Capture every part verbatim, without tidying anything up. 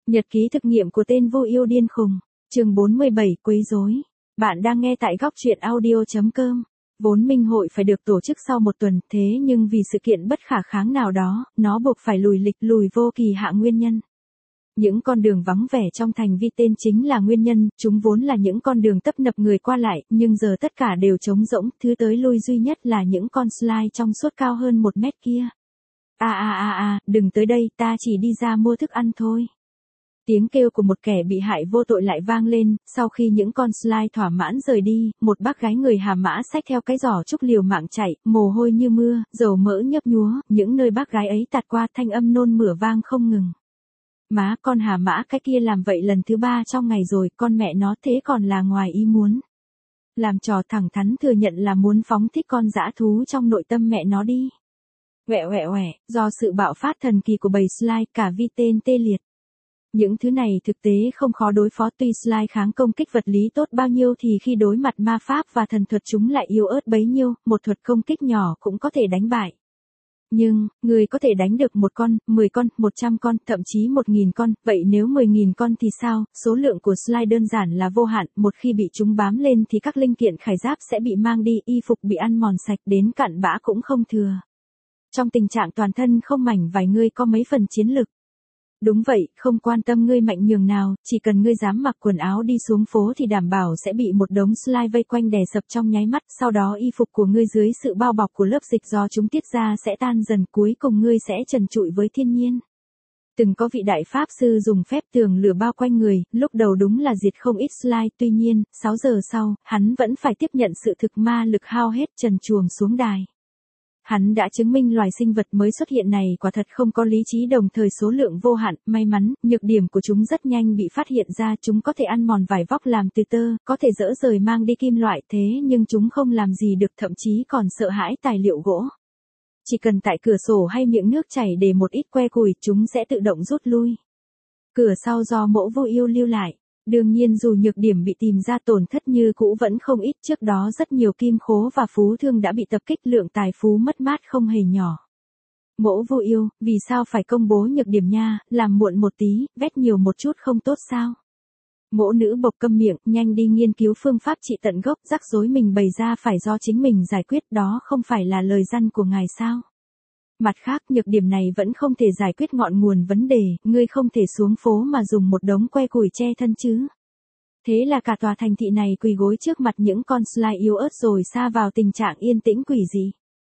Nhật ký thực nghiệm của tên vô yêu điên khùng. Chương bốn mươi bảy, quấy rối. Bạn đang nghe tại góc truyện audio chấm com. Vốn minh hội phải được tổ chức sau một tuần, thế nhưng vì sự kiện bất khả kháng nào đó, nó buộc phải lùi lịch lùi vô kỳ hạn nguyên nhân. Những con đường vắng vẻ trong thành Vi tên chính là nguyên nhân, chúng vốn là những con đường tấp nập người qua lại, nhưng giờ tất cả đều trống rỗng, thứ tới lui duy nhất là những con slide trong suốt cao hơn một mét kia. À à à à, đừng tới đây, ta chỉ đi ra mua thức ăn thôi. Tiếng kêu của một kẻ bị hại vô tội lại vang lên, sau khi những con slide thỏa mãn rời đi, một bác gái người Hà Mã xách theo cái giỏ trúc liều mạng chạy, mồ hôi như mưa, dầu mỡ nhấp nhúa, những nơi bác gái ấy tạt qua thanh âm nôn mửa vang không ngừng. Má, con Hà Mã cái kia làm vậy lần thứ ba trong ngày rồi, con mẹ nó thế còn là ngoài ý muốn. Làm trò thẳng thắn thừa nhận là muốn phóng thích con dã thú trong nội tâm mẹ nó đi. Quẹ quẹ quẹ, do sự bạo phát thần kỳ của bầy slide, cả Vi tên tê liệt. Những thứ này thực tế không khó đối phó, tuy slide kháng công kích vật lý tốt bao nhiêu thì khi đối mặt ma pháp và thần thuật chúng lại yếu ớt bấy nhiêu, một thuật công kích nhỏ cũng có thể đánh bại. Nhưng, người có thể đánh được một con, mười con, một trăm con, thậm chí một nghìn con, vậy nếu mười nghìn con thì sao? Số lượng của slide đơn giản là vô hạn, một khi bị chúng bám lên thì các linh kiện khải giáp sẽ bị mang đi, y phục bị ăn mòn sạch đến cặn bã cũng không thừa. Trong tình trạng toàn thân không mảnh vài ngươi có mấy phần chiến lực. Đúng vậy, không quan tâm ngươi mạnh nhường nào, chỉ cần ngươi dám mặc quần áo đi xuống phố thì đảm bảo sẽ bị một đống slide vây quanh đè sập trong nháy mắt, sau đó y phục của ngươi dưới sự bao bọc của lớp dịch do chúng tiết ra sẽ tan dần, cuối cùng ngươi sẽ trần trụi với thiên nhiên. Từng có vị đại pháp sư dùng phép tường lửa bao quanh người, lúc đầu đúng là diệt không ít slide, tuy nhiên, sáu giờ sau, hắn vẫn phải tiếp nhận sự thực ma lực hao hết trần truồng xuống đài. Hắn đã chứng minh loài sinh vật mới xuất hiện này quả thật không có lý trí, đồng thời số lượng vô hạn, may mắn, nhược điểm của chúng rất nhanh bị phát hiện ra, chúng có thể ăn mòn vải vóc làm từ tơ, có thể dỡ rời mang đi kim loại, thế nhưng chúng không làm gì được, thậm chí còn sợ hãi tài liệu gỗ. Chỉ cần tại cửa sổ hay miệng nước chảy để một ít que củi, chúng sẽ tự động rút lui. Cửa sau do mẫu vô yêu lưu lại. Đương nhiên dù nhược điểm bị tìm ra, tổn thất như cũ vẫn không ít, trước đó rất nhiều kim khố và phú thương đã bị tập kích, lượng tài phú mất mát không hề nhỏ. Mẫu vô yêu, vì sao phải công bố nhược điểm nha, làm muộn một tí, vét nhiều một chút không tốt sao? Mẫu nữ bộc câm miệng, nhanh đi nghiên cứu phương pháp trị tận gốc, rắc rối mình bày ra phải do chính mình giải quyết, đó không phải là lời răn của ngài sao? Mặt khác, nhược điểm này vẫn không thể giải quyết ngọn nguồn vấn đề, ngươi không thể xuống phố mà dùng một đống que củi che thân chứ. Thế là cả tòa thành thị này quỳ gối trước mặt những con slide yếu ớt rồi sa vào tình trạng yên tĩnh quỷ dị.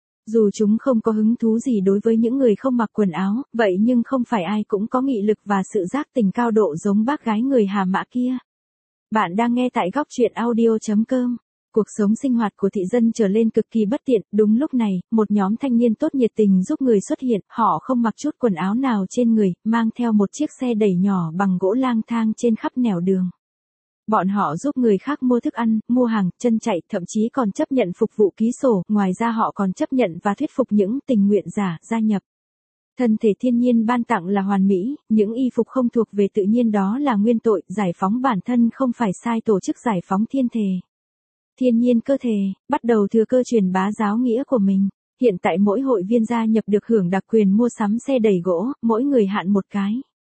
Dù chúng không có hứng thú gì đối với những người không mặc quần áo, vậy nhưng không phải ai cũng có nghị lực và sự giác tỉnh cao độ giống bác gái người Hà Mã kia. Bạn đang nghe tại góc truyện audio chấm com. Cuộc sống sinh hoạt của thị dân trở lên cực kỳ bất tiện, đúng lúc này, một nhóm thanh niên tốt nhiệt tình giúp người xuất hiện, họ không mặc chút quần áo nào trên người, mang theo một chiếc xe đẩy nhỏ bằng gỗ lang thang trên khắp nẻo đường. Bọn họ giúp người khác mua thức ăn, mua hàng, chân chạy, thậm chí còn chấp nhận phục vụ ký sổ, ngoài ra họ còn chấp nhận và thuyết phục những tình nguyện giả gia nhập. Thân thể thiên nhiên ban tặng là hoàn mỹ, những y phục không thuộc về tự nhiên đó là nguyên tội, giải phóng bản thân không phải sai, tổ chức giải phóng thiên thể. Thiên nhiên cơ thể, bắt đầu thừa cơ truyền bá giáo nghĩa của mình. Hiện tại mỗi hội viên gia nhập được hưởng đặc quyền mua sắm xe đẩy gỗ, mỗi người hạn một cái.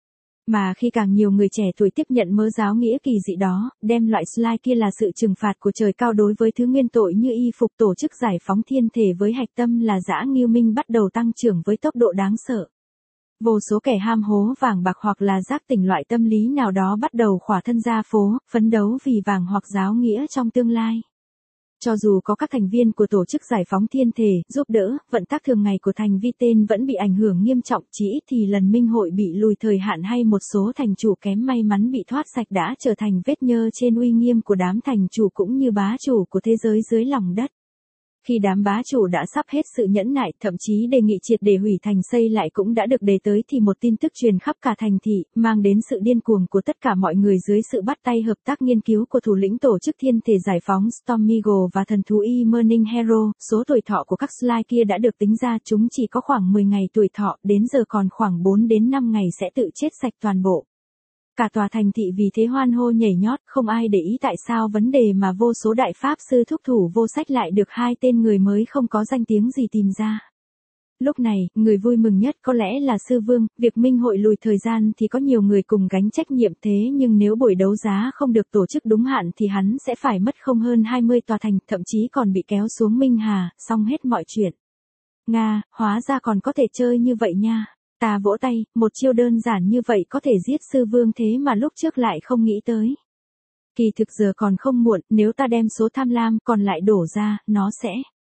Mà khi càng nhiều người trẻ tuổi tiếp nhận mớ giáo nghĩa kỳ dị đó, đem loại slide kia là sự trừng phạt của trời cao đối với thứ nguyên tội như y phục, tổ chức giải phóng thiên thể với hạch tâm là dã nghiêu minh bắt đầu tăng trưởng với tốc độ đáng sợ. Vô số kẻ ham hố vàng bạc hoặc là giác tỉnh loại tâm lý nào đó bắt đầu khỏa thân ra phố, phấn đấu vì vàng hoặc giáo nghĩa trong tương lai. Cho dù có các thành viên của tổ chức giải phóng thiên thể giúp đỡ, vận tắc thường ngày của thành Vi tên vẫn bị ảnh hưởng nghiêm trọng, chỉ ít thì lần minh hội bị lùi thời hạn hay một số thành chủ kém may mắn bị thoát sạch đã trở thành vết nhơ trên uy nghiêm của đám thành chủ cũng như bá chủ của thế giới dưới lòng đất. Khi đám bá chủ đã sắp hết sự nhẫn nại, thậm chí đề nghị triệt để hủy thành xây lại cũng đã được đề tới thì một tin tức truyền khắp cả thành thị, mang đến sự điên cuồng của tất cả mọi người dưới sự bắt tay hợp tác nghiên cứu của thủ lĩnh tổ chức thiên thể giải phóng Storm Eagle và thần thú E-Morning Hero. Số tuổi thọ của các slide kia đã được tính ra, chúng chỉ có khoảng mười ngày tuổi thọ, đến giờ còn khoảng bốn đến năm ngày sẽ tự chết sạch toàn bộ. Cả tòa thành thị vì thế hoan hô nhảy nhót, không ai để ý tại sao vấn đề mà vô số đại pháp sư thúc thủ vô sách lại được hai tên người mới không có danh tiếng gì tìm ra. Lúc này, người vui mừng nhất có lẽ là sư vương, việc minh hội lùi thời gian thì có nhiều người cùng gánh trách nhiệm thế nhưng nếu buổi đấu giá không được tổ chức đúng hạn thì hắn sẽ phải mất không hơn hai mươi tòa thành, thậm chí còn bị kéo xuống Minh Hà, xong hết mọi chuyện. Nga, hóa ra còn có thể chơi như vậy nha. Ta vỗ tay, một chiêu đơn giản như vậy có thể giết sư vương thế mà lúc trước lại không nghĩ tới. Kỳ thực giờ còn không muộn, nếu ta đem số tham lam còn lại đổ ra, nó sẽ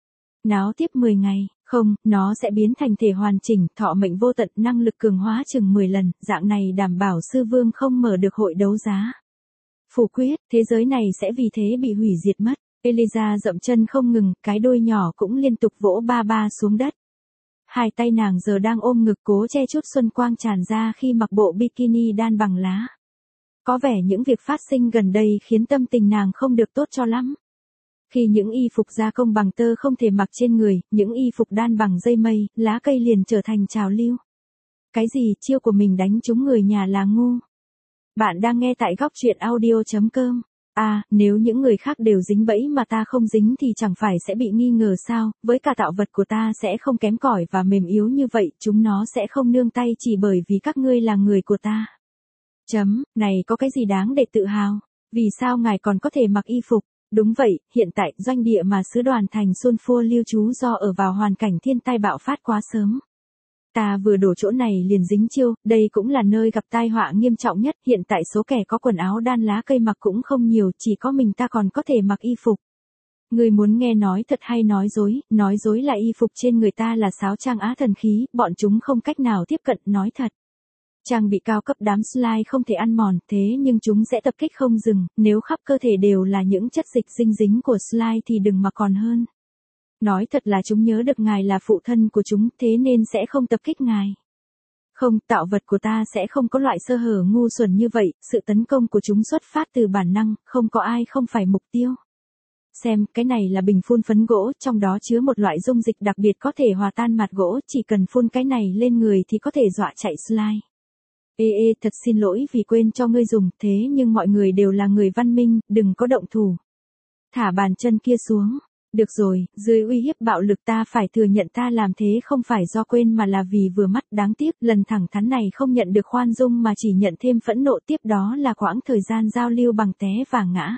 náo tiếp mười ngày, không, nó sẽ biến thành thể hoàn chỉnh, thọ mệnh vô tận, năng lực cường hóa chừng mười lần, dạng này đảm bảo sư vương không mở được hội đấu giá. Phủ quyết, thế giới này sẽ vì thế bị hủy diệt mất. Eliza dậm chân không ngừng, cái đuôi nhỏ cũng liên tục vỗ ba ba xuống đất. Hai tay nàng giờ đang ôm ngực cố che chút xuân quang tràn ra khi mặc bộ bikini đan bằng lá. Có vẻ những việc phát sinh gần đây khiến tâm tình nàng không được tốt cho lắm. Khi những y phục gia công bằng tơ không thể mặc trên người, những y phục đan bằng dây mây, lá cây liền trở thành trào lưu. Cái gì, chiêu của mình đánh trúng người nhà là ngu. Bạn đang nghe tại góc truyện audio chấm com. À, nếu những người khác đều dính bẫy mà ta không dính thì chẳng phải sẽ bị nghi ngờ sao, với cả tạo vật của ta sẽ không kém cỏi và mềm yếu như vậy, chúng nó sẽ không nương tay chỉ bởi vì các ngươi là người của ta. Chấm, này có cái gì đáng để tự hào? Vì sao ngài còn có thể mặc y phục? Đúng vậy, hiện tại doanh địa mà sứ đoàn thành Sun Phua lưu trú do ở vào hoàn cảnh thiên tai bạo phát quá sớm. Ta vừa đổ chỗ này liền dính chiêu, đây cũng là nơi gặp tai họa nghiêm trọng nhất, hiện tại số kẻ có quần áo đan lá cây mặc cũng không nhiều, chỉ có mình ta còn có thể mặc y phục. Người muốn nghe nói thật hay nói dối, nói dối là y phục trên người ta là sáo trang á thần khí, bọn chúng không cách nào tiếp cận, nói thật. Trang bị cao cấp đám slime không thể ăn mòn, thế nhưng chúng sẽ tập kích không dừng, nếu khắp cơ thể đều là những chất dịch dinh dính của slime thì đừng mà còn hơn. Nói thật là chúng nhớ được ngài là phụ thân của chúng, thế nên sẽ không tập kích ngài. Không, tạo vật của ta sẽ không có loại sơ hở ngu xuẩn như vậy, sự tấn công của chúng xuất phát từ bản năng, không có ai không phải mục tiêu. Xem, cái này là bình phun phấn gỗ, trong đó chứa một loại dung dịch đặc biệt có thể hòa tan mạt gỗ, chỉ cần phun cái này lên người thì có thể dọa chạy slime. Ê ê, thật xin lỗi vì quên cho ngươi dùng, thế nhưng mọi người đều là người văn minh, đừng có động thủ. Thả bàn chân kia xuống. Được rồi, dưới uy hiếp bạo lực ta phải thừa nhận ta làm thế không phải do quên mà là vì vừa mắt, đáng tiếc, lần thẳng thắn này không nhận được khoan dung mà chỉ nhận thêm phẫn nộ, tiếp đó là quãng thời gian giao lưu bằng té và ngã.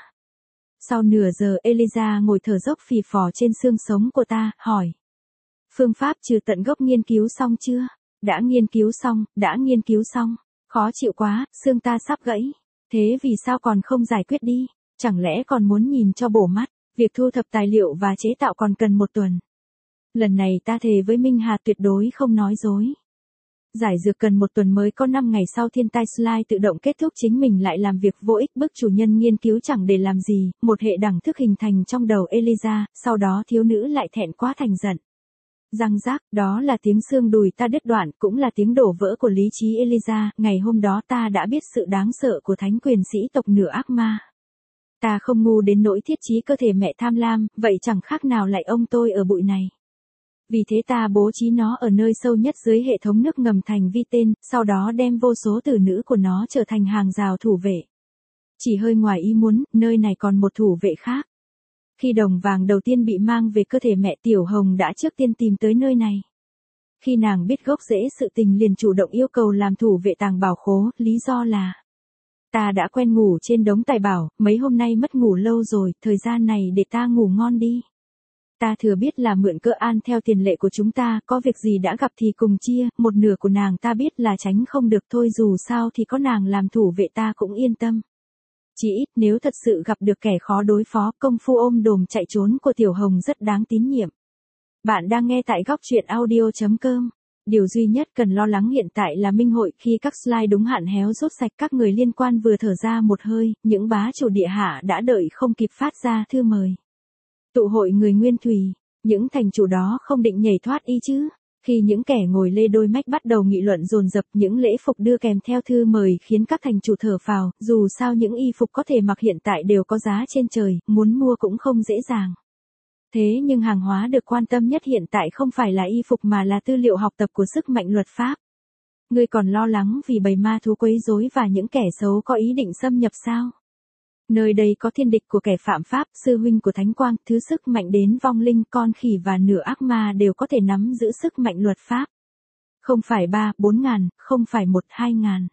Sau nửa giờ Eliza ngồi thở dốc phì phò trên xương sống của ta, hỏi. Phương pháp trừ tận gốc nghiên cứu xong chưa? Đã nghiên cứu xong, đã nghiên cứu xong. Khó chịu quá, xương ta sắp gãy. Thế vì sao còn không giải quyết đi? Chẳng lẽ còn muốn nhìn cho bổ mắt? Việc thu thập tài liệu và chế tạo còn cần một tuần. Lần này ta thề với Minh Hà tuyệt đối không nói dối. Giải dược cần một tuần mới có năm ngày sau thiên tai slide tự động kết thúc, chính mình lại làm việc vô ích, bức chủ nhân nghiên cứu chẳng để làm gì, một hệ đẳng thức hình thành trong đầu Eliza, sau đó thiếu nữ lại thẹn quá thành giận. Răng rác, đó là tiếng xương đùi ta đứt đoạn, cũng là tiếng đổ vỡ của lý trí Eliza, ngày hôm đó ta đã biết sự đáng sợ của thánh quyền sĩ tộc nửa ác ma. Ta không ngu đến nỗi thiết trí cơ thể mẹ tham lam, vậy chẳng khác nào lại ông tôi ở bụi này. Vì thế ta bố trí nó ở nơi sâu nhất dưới hệ thống nước ngầm thành vi tên, sau đó đem vô số tử nữ của nó trở thành hàng rào thủ vệ. Chỉ hơi ngoài ý muốn, nơi này còn một thủ vệ khác. Khi đồng vàng đầu tiên bị mang về cơ thể mẹ, Tiểu Hồng đã trước tiên tìm tới nơi này. Khi nàng biết gốc rễ sự tình liền chủ động yêu cầu làm thủ vệ tàng bảo khố, lý do là ta đã quen ngủ trên đống tài bảo, mấy hôm nay mất ngủ lâu rồi, thời gian này để ta ngủ ngon đi. Ta thừa biết là mượn cỡ an theo tiền lệ của chúng ta, có việc gì đã gặp thì cùng chia, một nửa của nàng ta biết là tránh không được thôi, dù sao thì có nàng làm thủ vệ ta cũng yên tâm. Chỉ ít nếu thật sự gặp được kẻ khó đối phó, công phu ôm đồm chạy trốn của Tiểu Hồng rất đáng tín nhiệm. Bạn đang nghe tại góc truyện audio chấm com. Điều duy nhất cần lo lắng hiện tại là minh hội, khi các slide đúng hạn héo rút sạch, các người liên quan vừa thở ra một hơi, những bá chủ địa hạ đã đợi không kịp phát ra thư mời. Tụ hội người Nguyên Thủy, những thành chủ đó không định nhảy thoát y chứ? Khi những kẻ ngồi lê đôi mách bắt đầu nghị luận dồn dập, những lễ phục đưa kèm theo thư mời khiến các thành chủ thở phào, dù sao những y phục có thể mặc hiện tại đều có giá trên trời, muốn mua cũng không dễ dàng. Thế nhưng hàng hóa được quan tâm nhất hiện tại không phải là y phục mà là tư liệu học tập của sức mạnh luật pháp. Ngươi còn lo lắng vì bầy ma thú quấy rối và những kẻ xấu có ý định xâm nhập sao? Nơi đây có thiên địch của kẻ phạm pháp, sư huynh của thánh quang, thứ sức mạnh đến vong linh, con khỉ và nửa ác ma đều có thể nắm giữ sức mạnh luật pháp. Không phải ba, bốn ngàn, không phải một, hai ngàn.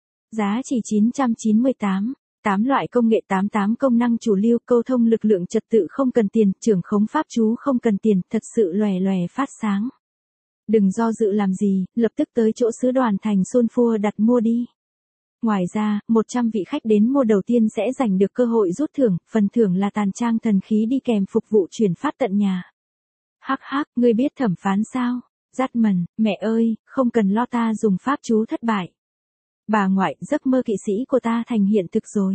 Giá chỉ chín trăm chín mươi tám. tám loại công nghệ, tám mươi tám công năng chủ lưu, câu thông lực lượng trật tự không cần tiền, trưởng khống pháp chú không cần tiền, thật sự lòe lòe phát sáng. Đừng do dự làm gì, lập tức tới chỗ sứ đoàn thành Sulfur đặt mua đi. Ngoài ra, một trăm vị khách đến mua đầu tiên sẽ giành được cơ hội rút thưởng, phần thưởng là tàn trang thần khí đi kèm phục vụ chuyển phát tận nhà. Hắc hắc, ngươi biết thẩm phán sao? Dắt mần, mẹ ơi, không cần lo, ta dùng pháp chú thất bại. Bà ngoại, giấc mơ kỵ sĩ của ta thành hiện thực rồi.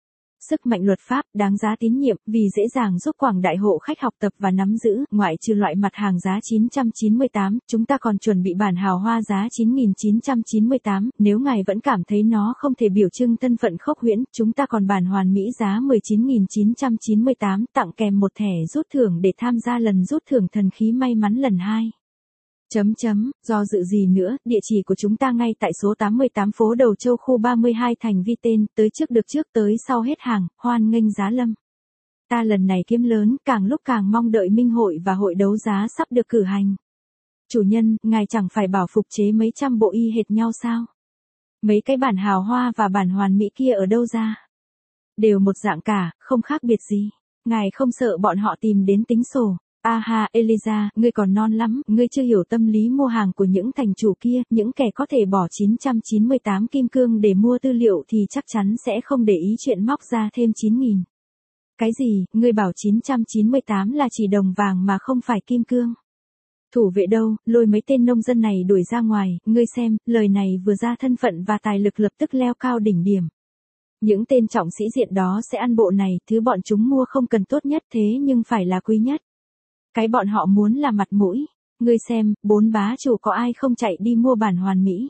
Sức mạnh luật pháp đáng giá tín nhiệm vì dễ dàng giúp quảng đại hộ khách học tập và nắm giữ. Ngoại trừ loại mặt hàng giá chín trăm chín mươi tám, chúng ta còn chuẩn bị bản hào hoa giá chín nghìn chín trăm chín mươi tám. Nếu ngài vẫn cảm thấy nó không thể biểu trưng thân phận khốc huyễn, chúng ta còn bản hoàn mỹ giá mười chín nghìn chín trăm chín mươi tám, tặng kèm một thẻ rút thưởng để tham gia lần rút thưởng thần khí may mắn lần hai. Chấm chấm, do dự gì nữa, địa chỉ của chúng ta ngay tại số tám mươi tám phố Đầu Châu, khu ba mươi hai thành Vi Tên, tới trước được trước, tới sau hết hàng, hoan nghênh giá lâm. Ta lần này kiếm lớn, càng lúc càng mong đợi minh hội và hội đấu giá sắp được cử hành. Chủ nhân, ngài chẳng phải bảo phục chế mấy trăm bộ y hệt nhau sao? Mấy cái bản hào hoa và bản hoàn mỹ kia ở đâu ra? Đều một dạng cả, không khác biệt gì. Ngài không sợ bọn họ tìm đến tính sổ? A ha, Eliza, ngươi còn non lắm, ngươi chưa hiểu tâm lý mua hàng của những thành chủ kia, những kẻ có thể bỏ chín trăm chín mươi tám kim cương để mua tư liệu thì chắc chắn sẽ không để ý chuyện móc ra thêm chín nghìn. Cái gì, ngươi bảo chín trăm chín mươi tám là chỉ đồng vàng mà không phải kim cương? Thủ vệ đâu, lôi mấy tên nông dân này đuổi ra ngoài, ngươi xem, lời này vừa ra thân phận và tài lực lập tức leo cao đỉnh điểm. Những tên trọng sĩ diện đó sẽ ăn bộ này, thứ bọn chúng mua không cần tốt nhất thế nhưng phải là quý nhất. Cái bọn họ muốn là mặt mũi. Ngươi xem, bốn bá chủ có ai không chạy đi mua bản hoàn mỹ.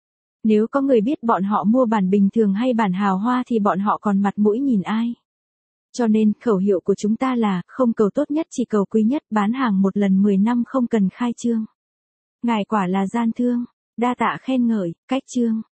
Nếu có người biết bọn họ mua bản bình thường hay bản hào hoa thì bọn họ còn mặt mũi nhìn ai. Cho nên, khẩu hiệu của chúng ta là, không cầu tốt nhất chỉ cầu quý nhất, bán hàng một lần mười năm không cần khai trương. Ngài quả là gian thương. Đa tạ khen ngợi, cách trương.